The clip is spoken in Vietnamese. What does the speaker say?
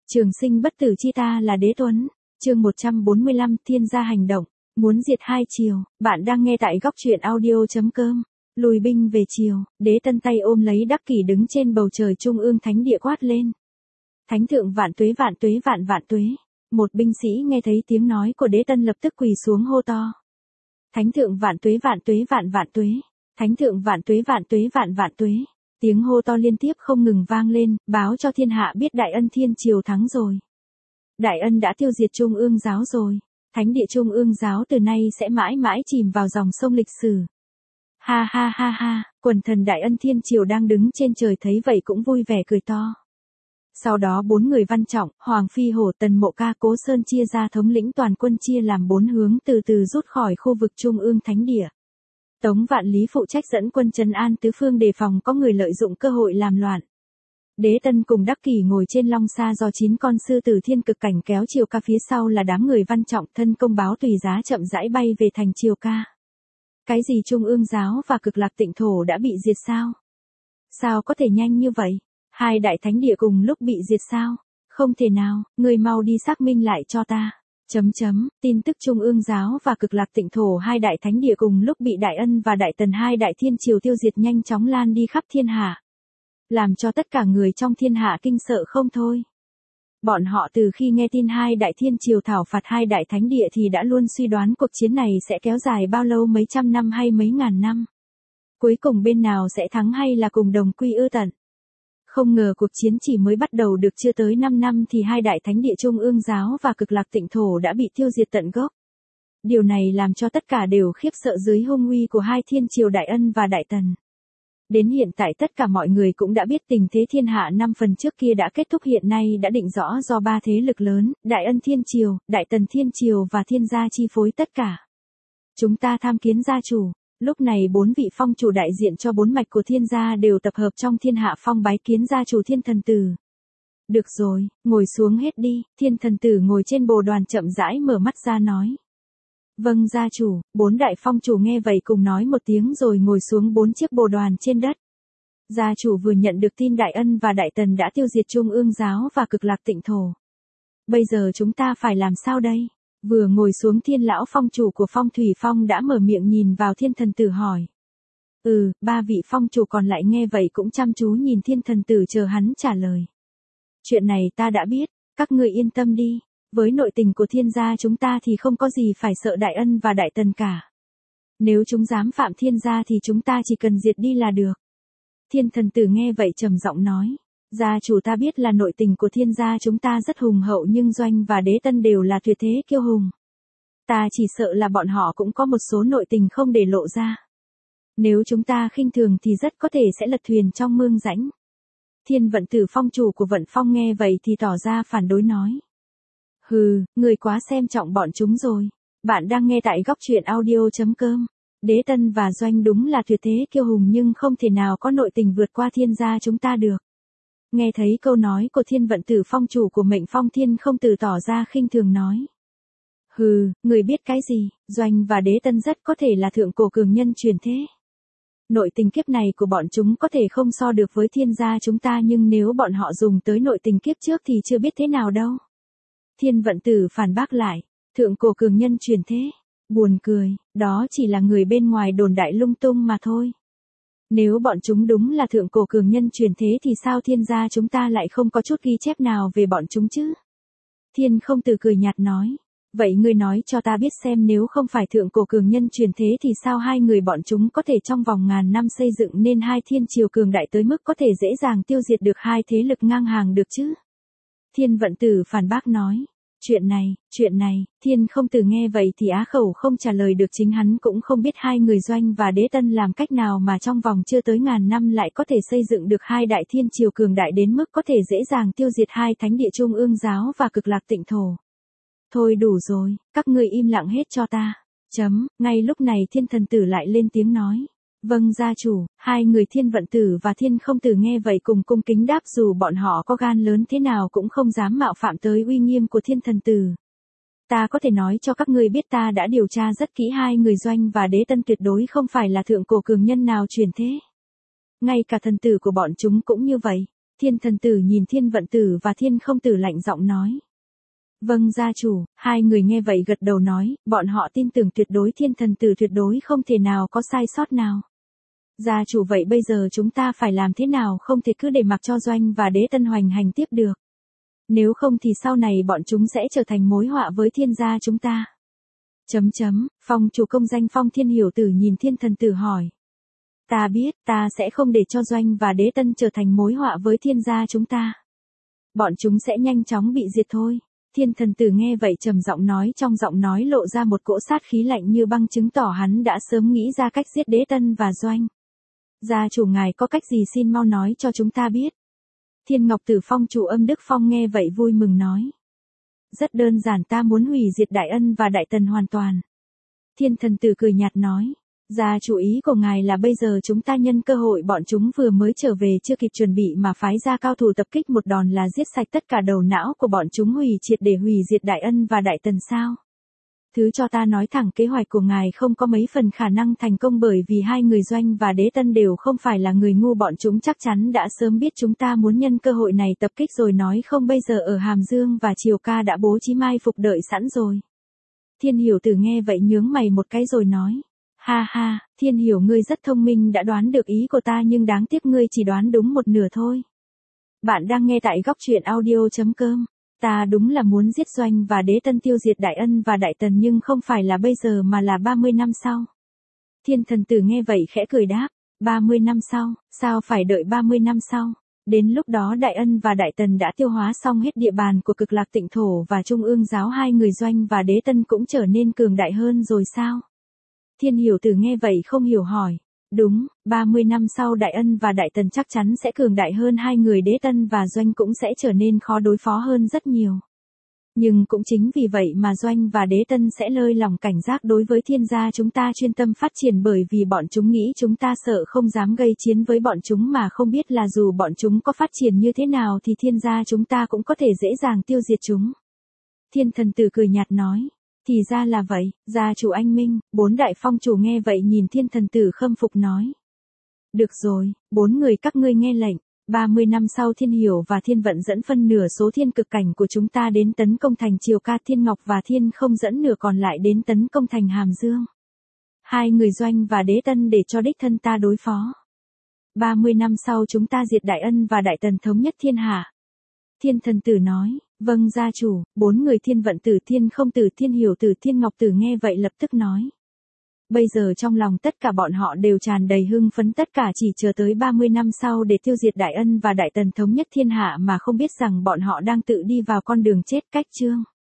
Trường sinh bất tử chi ta là đế tuấn. Chương 145 Thiên gia hành động. Muốn diệt hai triều. Bạn đang nghe tại góc truyện audio.com. Lùi binh về triều. Đế Tân tay ôm lấy Đắc Kỷ đứng trên bầu trời trung ương thánh địa quát lên. Thánh thượng vạn tuế vạn tuế vạn vạn tuế. Một binh sĩ nghe thấy tiếng nói của Đế Tân lập tức quỳ xuống hô to. Thánh thượng vạn tuế vạn tuế vạn vạn tuế. Thánh thượng vạn tuế vạn tuế vạn vạn tuế. Tiếng hô to liên tiếp không ngừng vang lên, báo cho thiên hạ biết Đại Ân Thiên Triều thắng rồi. Đại Ân đã tiêu diệt Trung ương giáo rồi. Thánh địa Trung ương giáo từ nay sẽ mãi mãi chìm vào dòng sông lịch sử. Ha ha ha ha, quần thần Đại Ân Thiên Triều đang đứng trên trời thấy vậy cũng vui vẻ cười to. Sau đó 4 người văn trọng, Hoàng Phi Hổ, Tần Mộ Ca, Cố Sơn chia ra thống lĩnh toàn quân chia làm 4 hướng từ từ rút khỏi khu vực Trung ương thánh địa. Tống Vạn Lý phụ trách dẫn quân trấn an tứ phương đề phòng có người lợi dụng cơ hội làm loạn. Đế Tân cùng Đắc Kỷ ngồi trên long sa do 9 con sư tử thiên cực cảnh kéo Triều Ca, phía sau là đám người văn trọng thân công báo tùy giá chậm rãi bay về thành Triều Ca. Cái gì Trung ương giáo và Cực Lạc Tịnh Thổ đã bị diệt sao? Sao có thể nhanh như vậy? Hai đại thánh địa cùng lúc bị diệt sao? Không thể nào, người mau đi xác minh lại cho ta. Tin tức Trung ương giáo và Cực Lạc Tịnh Thổ hai đại thánh địa cùng lúc bị Đại Ân và Đại Tần hai đại thiên triều tiêu diệt nhanh chóng lan đi khắp thiên hạ. Làm cho tất cả người trong thiên hạ kinh sợ không thôi. Bọn họ từ khi nghe tin hai đại thiên triều thảo phạt hai đại thánh địa thì đã luôn suy đoán cuộc chiến này sẽ kéo dài bao lâu, mấy trăm năm hay mấy ngàn năm. Cuối cùng bên nào sẽ thắng hay là cùng đồng quy ư tận. Không ngờ cuộc chiến chỉ mới bắt đầu được chưa tới 5 năm thì hai đại thánh địa Trung ương giáo và Cực Lạc Tịnh Thổ đã bị tiêu diệt tận gốc. Điều này làm cho tất cả đều khiếp sợ dưới hung uy của hai thiên triều Đại Ân và Đại Tần. Đến hiện tại tất cả mọi người cũng đã biết tình thế thiên hạ 5 phần trước kia đã kết thúc, hiện nay đã định rõ do 3 thế lực lớn, Đại Ân Thiên Triều, Đại Tần Thiên Triều và Thiên gia chi phối tất cả. Chúng ta tham kiến gia chủ. Lúc này 4 vị phong chủ đại diện cho 4 mạch của thiên gia đều tập hợp trong thiên hạ phong bái kiến gia chủ Thiên Thần Tử. Được rồi, ngồi xuống hết đi. Thiên Thần Tử ngồi trên bồ đoàn chậm rãi mở mắt ra nói. Vâng gia chủ. 4 đại phong chủ nghe vậy cùng nói một tiếng rồi ngồi xuống 4 chiếc bồ đoàn trên đất. Gia chủ vừa nhận được tin Đại Ân và Đại Tần đã tiêu diệt Trung ương giáo và Cực Lạc Tịnh Thổ. Bây giờ chúng ta phải làm sao đây? Vừa ngồi xuống Thiên lão phong chủ của Phong Thủy Phong đã mở miệng nhìn vào Thiên Thần Tử hỏi. 3 vị phong chủ còn lại nghe vậy cũng chăm chú nhìn Thiên Thần Tử chờ hắn trả lời. Chuyện này ta đã biết, các ngươi yên tâm đi. Với nội tình của thiên gia chúng ta thì không có gì phải sợ Đại Ân và Đại Tần cả. Nếu chúng dám phạm thiên gia thì chúng ta chỉ cần diệt đi là được. Thiên Thần Tử nghe vậy trầm giọng nói. Gia chủ ta biết là nội tình của thiên gia chúng ta rất hùng hậu nhưng Doanh và Đế Tân đều là tuyệt thế kiêu hùng. Ta chỉ sợ là bọn họ cũng có một số nội tình không để lộ ra. Nếu chúng ta khinh thường thì rất có thể sẽ lật thuyền trong mương rãnh. Thiên Vận Tử phong chủ của Vận Phong nghe vậy thì tỏ ra phản đối nói. Hừ, người quá xem trọng bọn chúng rồi. Bạn đang nghe tại góc truyện audio.com. Đế Tân và Doanh đúng là tuyệt thế kiêu hùng nhưng không thể nào có nội tình vượt qua thiên gia chúng ta được. Nghe thấy câu nói của Thiên Vận Tử phong chủ của Mệnh Phong Thiên không từ tỏ ra khinh thường nói. Hừ, người biết cái gì, Doanh và Đế Tân rất có thể là thượng cổ cường nhân truyền thế. Nội tình kiếp này của bọn chúng có thể không so được với thiên gia chúng ta nhưng nếu bọn họ dùng tới nội tình kiếp trước thì chưa biết thế nào đâu. Thiên Vận Tử phản bác lại, thượng cổ cường nhân truyền thế, buồn cười, đó chỉ là người bên ngoài đồn đại lung tung mà thôi. Nếu bọn chúng đúng là thượng cổ cường nhân truyền thế thì sao thiên gia chúng ta lại không có chút ghi chép nào về bọn chúng chứ? Thiên Không Tử cười nhạt nói, vậy ngươi nói cho ta biết xem nếu không phải thượng cổ cường nhân truyền thế thì sao hai người bọn chúng có thể trong vòng ngàn năm xây dựng nên hai thiên triều cường đại tới mức có thể dễ dàng tiêu diệt được hai thế lực ngang hàng được chứ? Thiên Vận Tử phản bác nói. Chuyện này, Thiên Không Tử nghe vậy thì á khẩu không trả lời được, chính hắn cũng không biết hai người Doanh và Đế Tân làm cách nào mà trong vòng chưa tới ngàn năm lại có thể xây dựng được hai đại thiên triều cường đại đến mức có thể dễ dàng tiêu diệt hai thánh địa Trung ương giáo và Cực Lạc Tịnh Thổ. Thôi đủ rồi, các ngươi im lặng hết cho ta. Ngay lúc này Thiên Thần Tử lại lên tiếng nói. Vâng gia chủ. Hai người Thiên Vận Tử và Thiên Không Tử nghe vậy cùng cung kính đáp dù bọn họ có gan lớn thế nào cũng không dám mạo phạm tới uy nghiêm của Thiên Thần Tử. Ta có thể nói cho các ngươi biết ta đã điều tra rất kỹ, hai người Doanh và Đế Tân tuyệt đối không phải là thượng cổ cường nhân nào truyền thế. Ngay cả thần tử của bọn chúng cũng như vậy. Thiên thần tử nhìn Thiên vận tử và Thiên không tử lạnh giọng nói. Vâng gia chủ, hai người nghe vậy gật đầu nói, bọn họ tin tưởng tuyệt đối Thiên thần tử tuyệt đối không thể nào có sai sót nào. Gia chủ vậy bây giờ chúng ta phải làm thế nào, không thể cứ để mặc cho Doanh và Đế Tân hoành hành tiếp được. Nếu không thì sau này bọn chúng sẽ trở thành mối họa với Thiên gia chúng ta. Phong chủ công danh Phong Thiên Hiểu Tử nhìn Thiên thần tử hỏi. Ta biết, ta sẽ không để cho Doanh và Đế Tân trở thành mối họa với Thiên gia chúng ta. Bọn chúng sẽ nhanh chóng bị diệt thôi. Thiên thần tử nghe vậy trầm giọng nói, trong giọng nói lộ ra một cỗ sát khí lạnh như băng, chứng tỏ hắn đã sớm nghĩ ra cách giết Đế Tân và Doanh. Gia chủ ngài có cách gì xin mau nói cho chúng ta biết. Thiên Ngọc Tử Phong chủ Âm Đức Phong nghe vậy vui mừng nói. Rất đơn giản, ta muốn hủy diệt Đại Ân và Đại Tần hoàn toàn. Thiên thần tử cười nhạt nói. Gia chủ ý của ngài là bây giờ chúng ta nhân cơ hội bọn chúng vừa mới trở về chưa kịp chuẩn bị mà phái ra cao thủ tập kích một đòn là giết sạch tất cả đầu não của bọn chúng, hủy triệt để hủy diệt Đại Ân và Đại Tần sao? Thứ cho ta nói thẳng, kế hoạch của ngài không có mấy phần khả năng thành công, bởi vì hai người Doanh và Đế Tân đều không phải là người ngu, bọn chúng chắc chắn đã sớm biết chúng ta muốn nhân cơ hội này tập kích rồi, nói không bây giờ ở Hàm Dương và Triều Ca đã bố trí mai phục đợi sẵn rồi. Thiên Hiểu Tử nghe vậy nhướng mày một cái rồi nói. Ha ha, Thiên Hiểu ngươi rất thông minh, đã đoán được ý của ta, nhưng đáng tiếc ngươi chỉ đoán đúng một nửa thôi. Bạn đang nghe tại góc truyện audio.com. Ta đúng là muốn giết Doanh và Đế Tân, tiêu diệt Đại Ân và Đại Tần, nhưng không phải là bây giờ mà là 30 năm sau. Thiên thần tử nghe vậy khẽ cười đáp. 30 năm sau, sao phải đợi 30 năm sau? Đến lúc đó Đại Ân và Đại Tần đã tiêu hóa xong hết địa bàn của Cực Lạc Tịnh Thổ và Trung ương giáo, hai người Doanh và Đế Tân cũng trở nên cường đại hơn rồi sao? Thiên Hiểu Tử nghe vậy không hiểu hỏi. Đúng, 30 năm sau Đại Ân và Đại Tần chắc chắn sẽ cường đại hơn, hai người Đế Tân và Doanh cũng sẽ trở nên khó đối phó hơn rất nhiều. Nhưng cũng chính vì vậy mà Doanh và Đế Tân sẽ lơi lỏng cảnh giác đối với Thiên gia chúng ta, chuyên tâm phát triển, bởi vì bọn chúng nghĩ chúng ta sợ không dám gây chiến với bọn chúng, mà không biết là dù bọn chúng có phát triển như thế nào thì Thiên gia chúng ta cũng có thể dễ dàng tiêu diệt chúng. Thiên thần tử cười nhạt nói. Thì ra là vậy, gia chủ anh minh. Bốn đại phong chủ nghe vậy nhìn Thiên thần tử khâm phục nói. Được rồi, bốn người các ngươi nghe lệnh. 30 năm sau Thiên Hiểu và Thiên Vận dẫn phân nửa số thiên cực cảnh của chúng ta đến tấn công thành Triều Ca, Thiên Ngọc và Thiên không dẫn nửa còn lại đến tấn công thành Hàm Dương. Hai người Doanh và Đế Tân để cho đích thân ta đối phó. 30 năm sau chúng ta diệt Đại Ân và Đại Tần, thống nhất thiên hạ. Thiên thần tử nói. Vâng gia chủ. Bốn người Thiên Vận tử, Thiên không tử, Thiên Hiểu tử, Thiên Ngọc tử nghe vậy lập tức nói. Bây giờ trong lòng tất cả bọn họ đều tràn đầy hưng phấn, tất cả chỉ chờ tới 30 năm sau để tiêu diệt Đại Ân và Đại Tần, thống nhất thiên hạ, mà không biết rằng bọn họ đang tự đi vào con đường chết. Cách chương